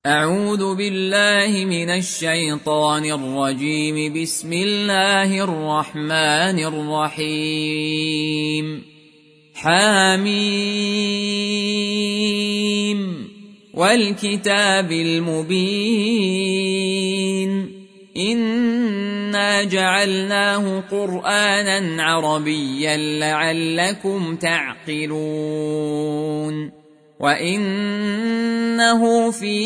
أعوذ بالله من الشيطان الرجيم. بسم الله الرحمن الرحيم. حميم والكتاب المبين إنا جعلناه قرآنا عربيا لعلكم تعقلون وإنه في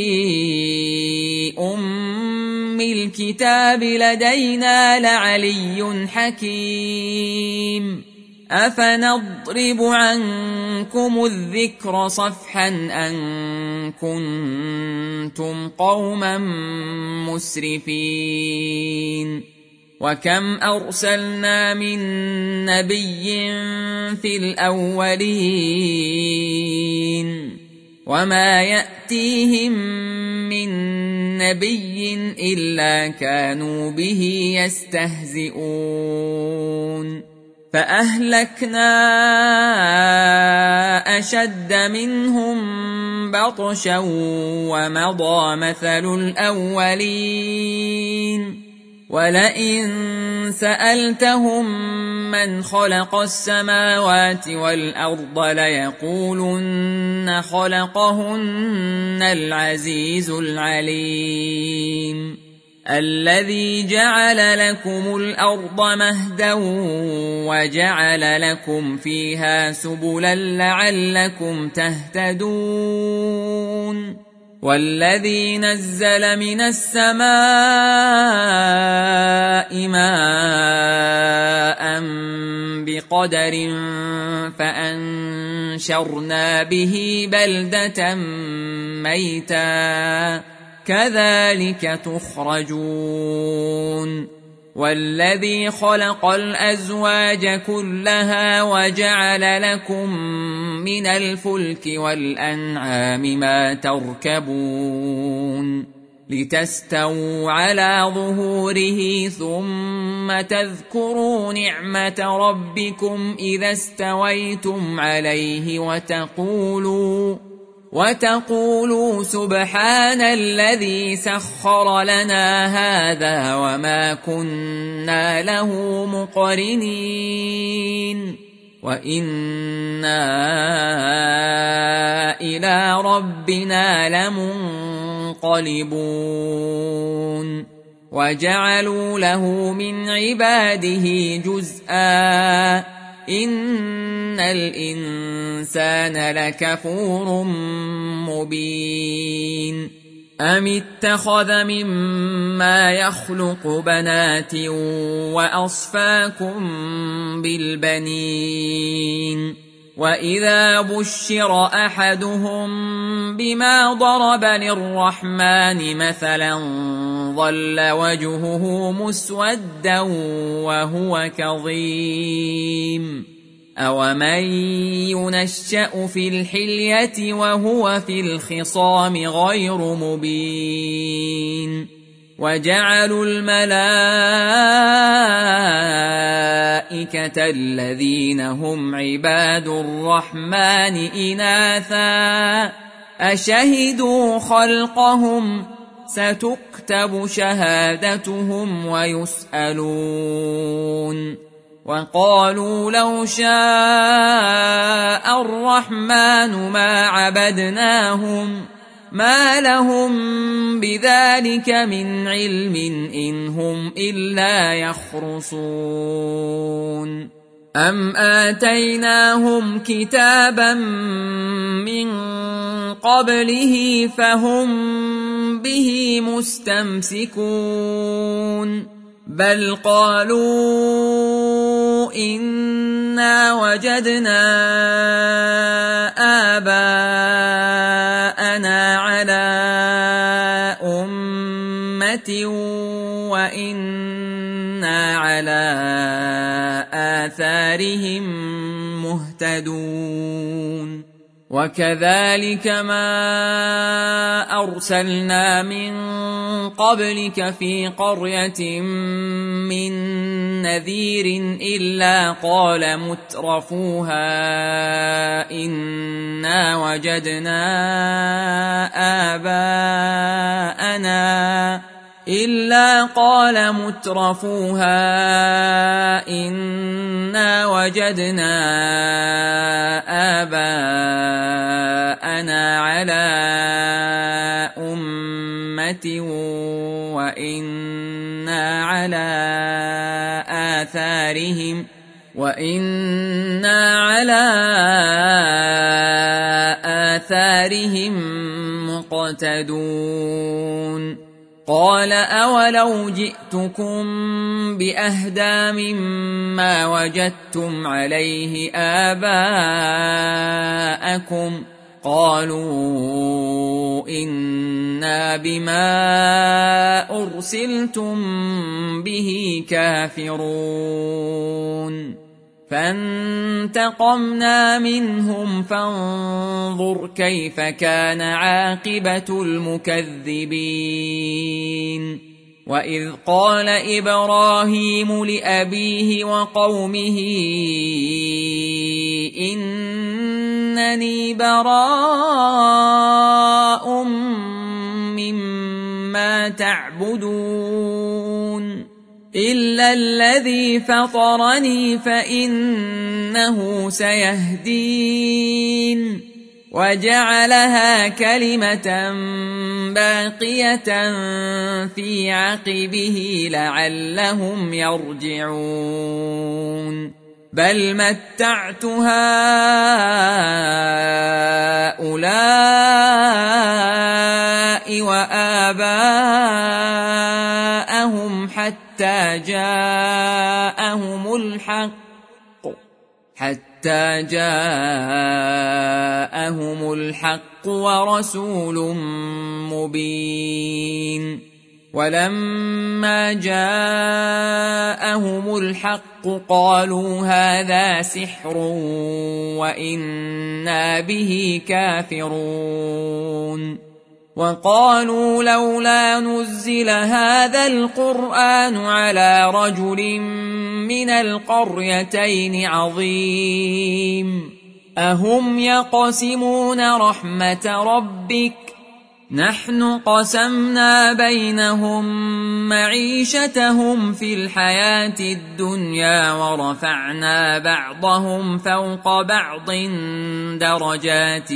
أم الكتاب لدينا لعلي حكيم أفنضرب عنكم الذكر صفحا أن كنتم قوما مسرفين وكم أرسلنا من نبي في الأولين وما يأتيهم من نبي إلا كانوا به يستهزئون فأهلكنا أشد منهم بطشا ومضى مثل الأولين ولئن سألتهم من خلق السماوات والأرض ليقولن خلقهن العزيز العليم الذي جعل لكم الأرض مهدا وجعل لكم فيها سبلا لعلكم تهتدون والذي نزل من السماء ماء بقدر فأنشرنا به بلدة ميتا كذلك تخرجون والذي خلق الأزواج كلها وجعل لكم من الفلك والأنعام ما تركبون لتستووا على ظهوره ثم تذكروا نعمة ربكم إذا استويتم عليه وتقولوا سبحان الذي سخر لنا هذا وما كنا له مقرنين وإنا إلى ربنا لمنقلبون وجعلوا له من عباده جزءا إن الإنسان لكفور مبين أم اتخذ مما يخلق بنات وأصفاكم بالبنين وإذا بشر أحدهم بما ضرب للرحمن مثلا ظل وجهه مسودا وهو كظيم أومن ينشأ في الحلية وهو في الخصام غير مبين وجعلوا الملائكة الذين هم عباد الرحمن إناثا أشهدوا خلقهم ستكتب شهادتهم ويسألون وقالوا لو شاء الرحمن ما عبدناهم ما لهم بذلك من علم إن هم إلا يخرصون أم آتيناهم كتابا من قبله فهم به مستمسكون بل قالوا إنا وجدنا آباءنا على أمة وإنا على آثارهم مهتدون وكذلك ما أرسلنا من قبلك في قرية من نذير إلا قال مترفوها إنا وجدنا آباءنا على أمة وإنا على آثارهم مقتدون قال أولو جئتكم بأهدى مما وجدتم عليه آباءكم قالوا إنا بما أرسلتم به كافرون فانتقمنا منهم فانظر كيف كان عاقبة المكذبين وإذ قال إبراهيم لأبيه وقومه إنني براء مما تعبدون إلا الذي فطرني فإنه سيهدين وجعلها كلمة باقية في عقبه لعلهم يرجعون بل متعت هؤلاء وآباءهم حتى جاءهم الحق ورسول مبين ولما جاءهم الحق قالوا هذا سحر وإنا به كافرون وقالوا لولا نزل هذا القرآن على رجل من القريتين عظيم أهم يقسمون رحمة ربك نحن قسمنا بينهم معيشتهم في الحياة الدنيا ورفعنا بعضهم فوق بعض درجات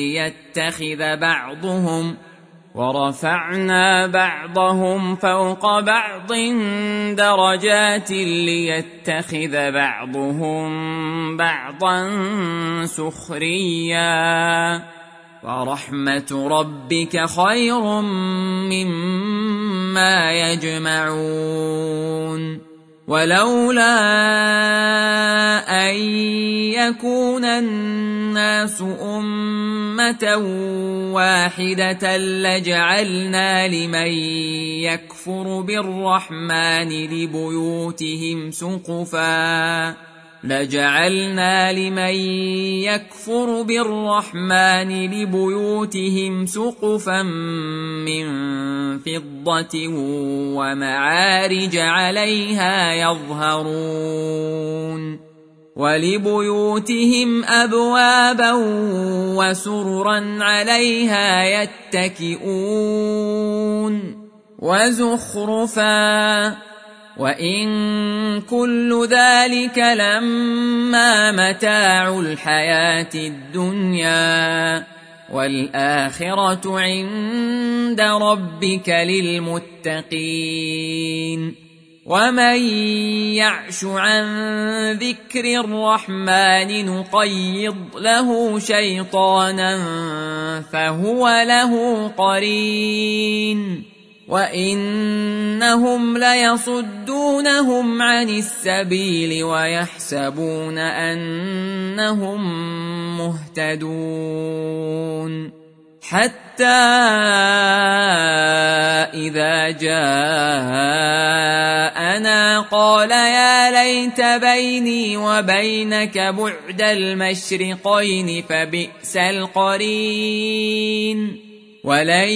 ليتخذ بعضهم بعضا سخريا ورحمة ربك خير مما يجمعون ولولا أن يكون الناس أمة واحدة لجعلنا لمن يكفر بالرحمن لبيوتهم سقفا من فضة ومعارج عليها يظهرون ولبيوتهم أبوابا وسررا عليها يتكئون وزخرفا وإن كل ذلك لما متاع الحياة الدنيا والآخرة عند ربك للمتقين ومن يعش عن ذكر الرحمن نقيض له شيطانا فهو له قرين وإنهم ليصدونهم عن السبيل ويحسبون أنهم مهتدون حتى إذا جاءنا قال يا ليت بيني وبينك بعد المشرقين فبئس القرين ولن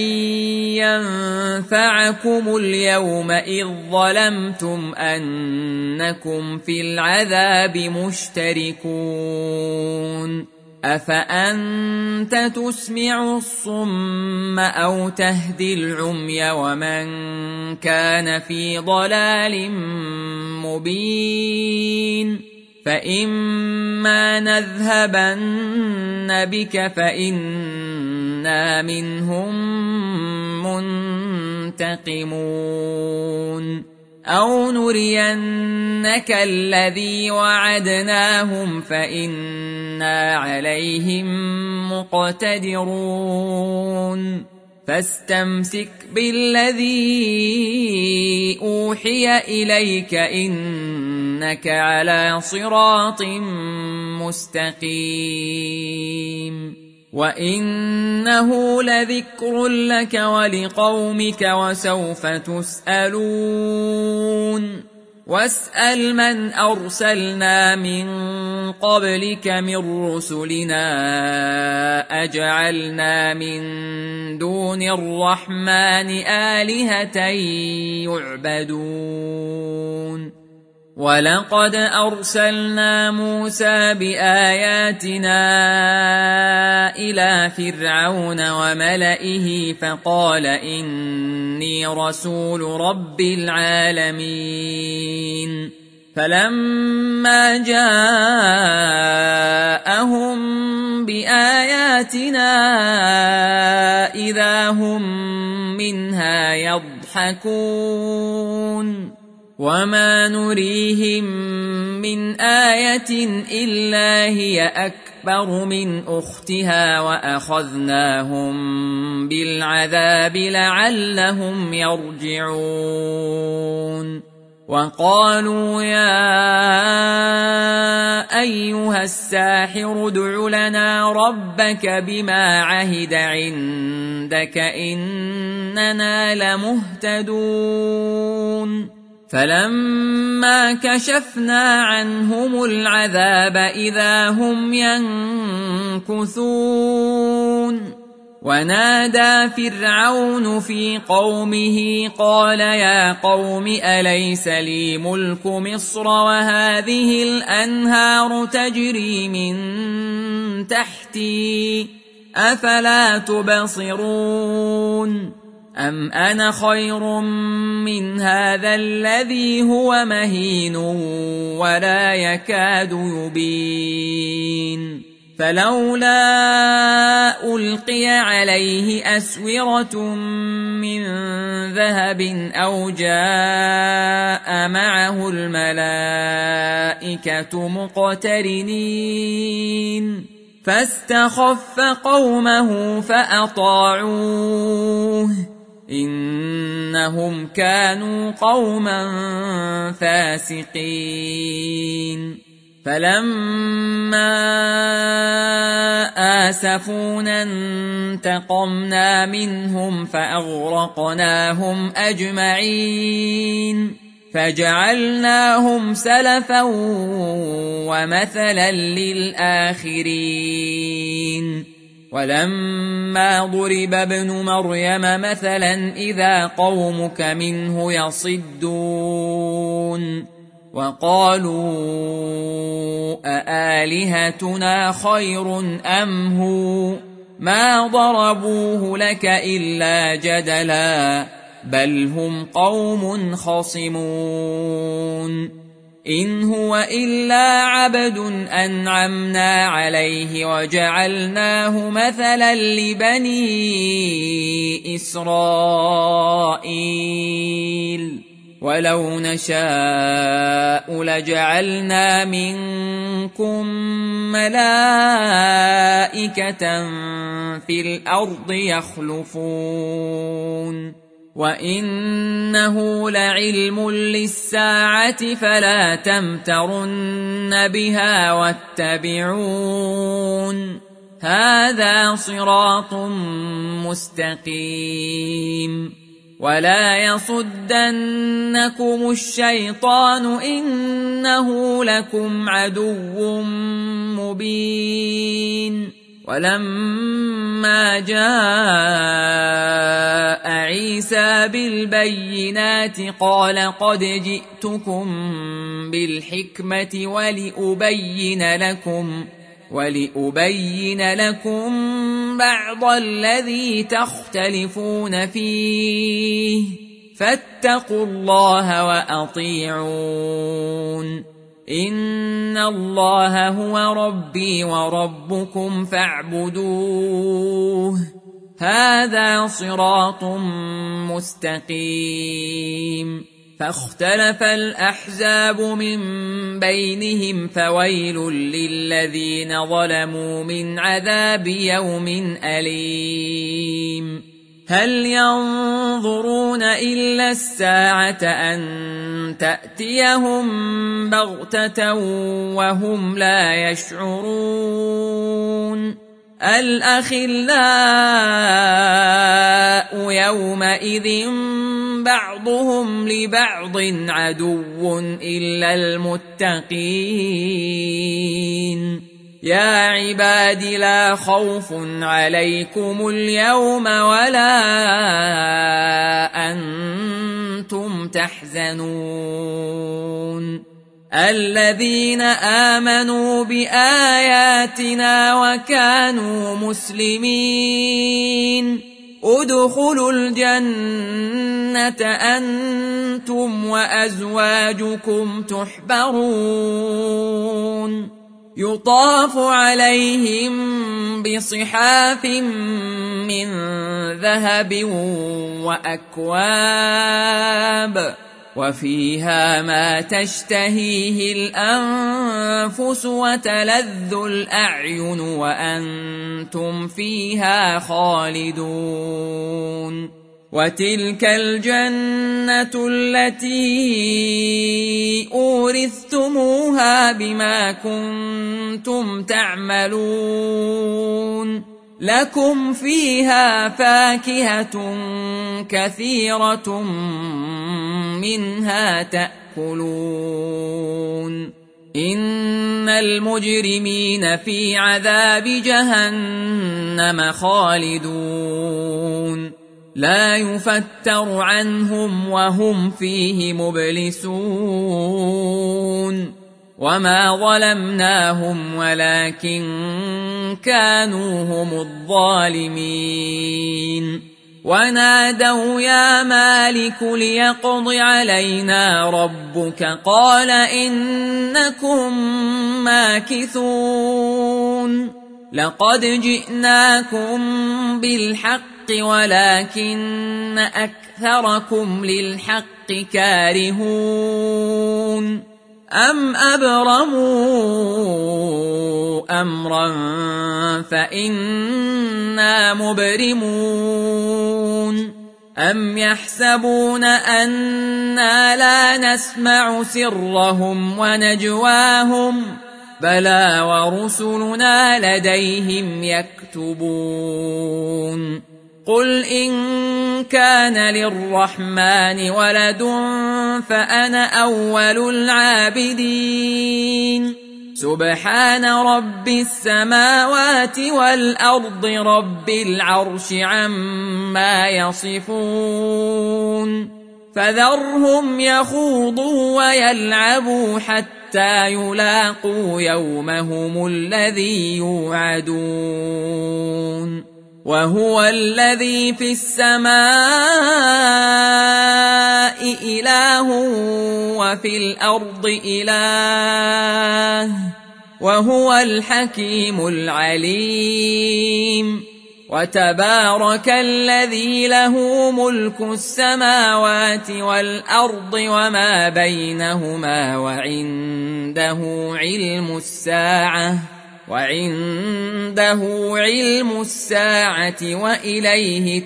ينفعكم اليوم إذ ظلمتم أنكم في العذاب مشتركون أفأنت تسمع الصم أو تهدي العمي ومن كان في ضلال مبين فإما نذهبن بك فإنا منهم منتقمون أو نرينك الذي وعدناهم فإنا عليهم مقتدرون فاستمسك بالذي أوحي إليك إنك على صراط مستقيم وإنه لذكر لك ولقومك وسوف تسألون واسأل من أرسلنا من قبلك من رسلنا أجعلنا من دون الرحمن آلهة يعبدون ولقد أرسلنا موسى بآياتنا إلى فرعون وملئه فقال إني رسول رب العالمين فلما جاءهم بآياتنا إذا هم منها يضحكون وما نريهم من آية إلا هي أكبر من أختها وأخذناهم بالعذاب لعلهم يرجعون وقالوا يا أيها الساحر ادع لنا ربك بما عهد عندك إننا لمهتدون فلما كشفنا عنهم العذاب إذا هم ينكثون ونادى فرعون في قومه قال يا قوم أليس لي ملك مصر وهذه الأنهار تجري من تحتي أفلا تبصرون أم أنا خير من هذا الذي هو مهين ولا يكاد يبين فلولا ألقي عليه أسورة من ذهب أو جاء معه الملائكة مقترنين فاستخف قومه فأطاعوه إنهم كانوا قوما فاسقين فلما آسفونا انتقمنا منهم فأغرقناهم أجمعين فجعلناهم سلفا ومثلا للآخرين ولما ضرب ابن مريم مثلا إذا قومك منه يصدون وقالوا أآلهتنا خير أم هو ما ضربوه لك إلا جدلا بل هم قوم خصمون إن هو إلا عبد أنعمنا عليه وجعلناه مثلا لبني إسرائيل ولو نشاء لجعلنا منكم ملائكة في الأرض يخلفون وإنه لعلم للساعة فلا تمترن بها واتبعون هذا صراط مستقيم ولا يصدنكم الشيطان إنه لكم عدو مبين ولما جاء عيسى بالبينات قال قد جئتكم بالحكمة ولأبين لكم بعض الذي تختلفون فيه فاتقوا الله وأطيعون إن الله هو ربي وربكم فاعبدوه هذا صراط مستقيم فاختلف الأحزاب من بينهم فويل للذين ظلموا من عذاب يوم أليم هل ينظرون إلا الساعة أن تأتيهم بغتة وهم لا يشعرون الأخلاء يومئذ بعضهم لبعض عدو إلا المتقين يا عباد لا خوف عليكم اليوم ولا أنتم تحزنون الذين آمنوا بآياتنا وكانوا مسلمين ادخلوا الجنة أنتم وأزواجكم تحبرون يطاف عليهم بصحاف من ذهب وأكواب وفيها ما تشتهيه الأنفس وتلذ الأعين وأنتم فيها خالدون وتلك الجنة التي أورثتموها بما كنتم تعملون لكم فيها فاكهة كثيرة منها تأكلون إن المجرمين في عذاب جهنم خالدون لا يفتر عنهم وهم فيه مبلسون وما ظلمناهم ولكن كانوا هم الظالمين ونادوا يا مالك ليقض علينا ربك قال إنكم ماكثون لقد جئناكم بالحق ولكن أكثركم للحق كارهون أم أبرموا أمرا فإنا مبرمون أم يحسبون أنا لا نسمع سرهم ونجواهم بلى ورسلنا لديهم يكتبون قل إن كان للرحمن ولد فأنا أول العابدين سبحان رب السماوات والأرض رب العرش عما يصفون فذرهم يخوضوا ويلعبوا حتى يلاقوا يومهم الذي يوعدون وهو الذي في السماء إله وفي الأرض إله وهو الحكيم العليم وتبارك الذي له ملك السماوات والأرض وما بينهما وعنده علم الساعة وإليه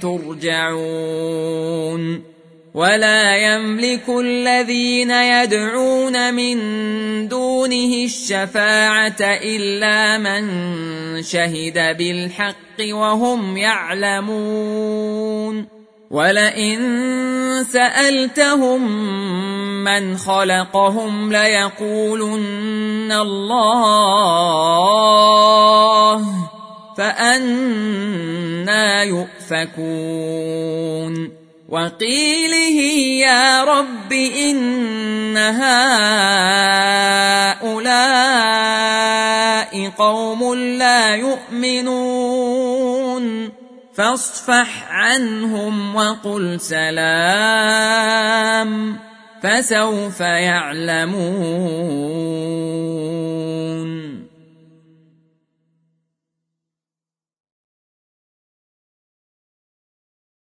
ترجعون ولا يملك الذين يدعون من دونه الشفاعة إلا من شهد بالحق وهم يعلمون ولئن سألتهم من خلقهم ليقولن الله فأنى يؤفكون وقيله يا رب إن هؤلاء قوم لا يؤمنون فاصفح عنهم وقل سلام فسوف يعلمون.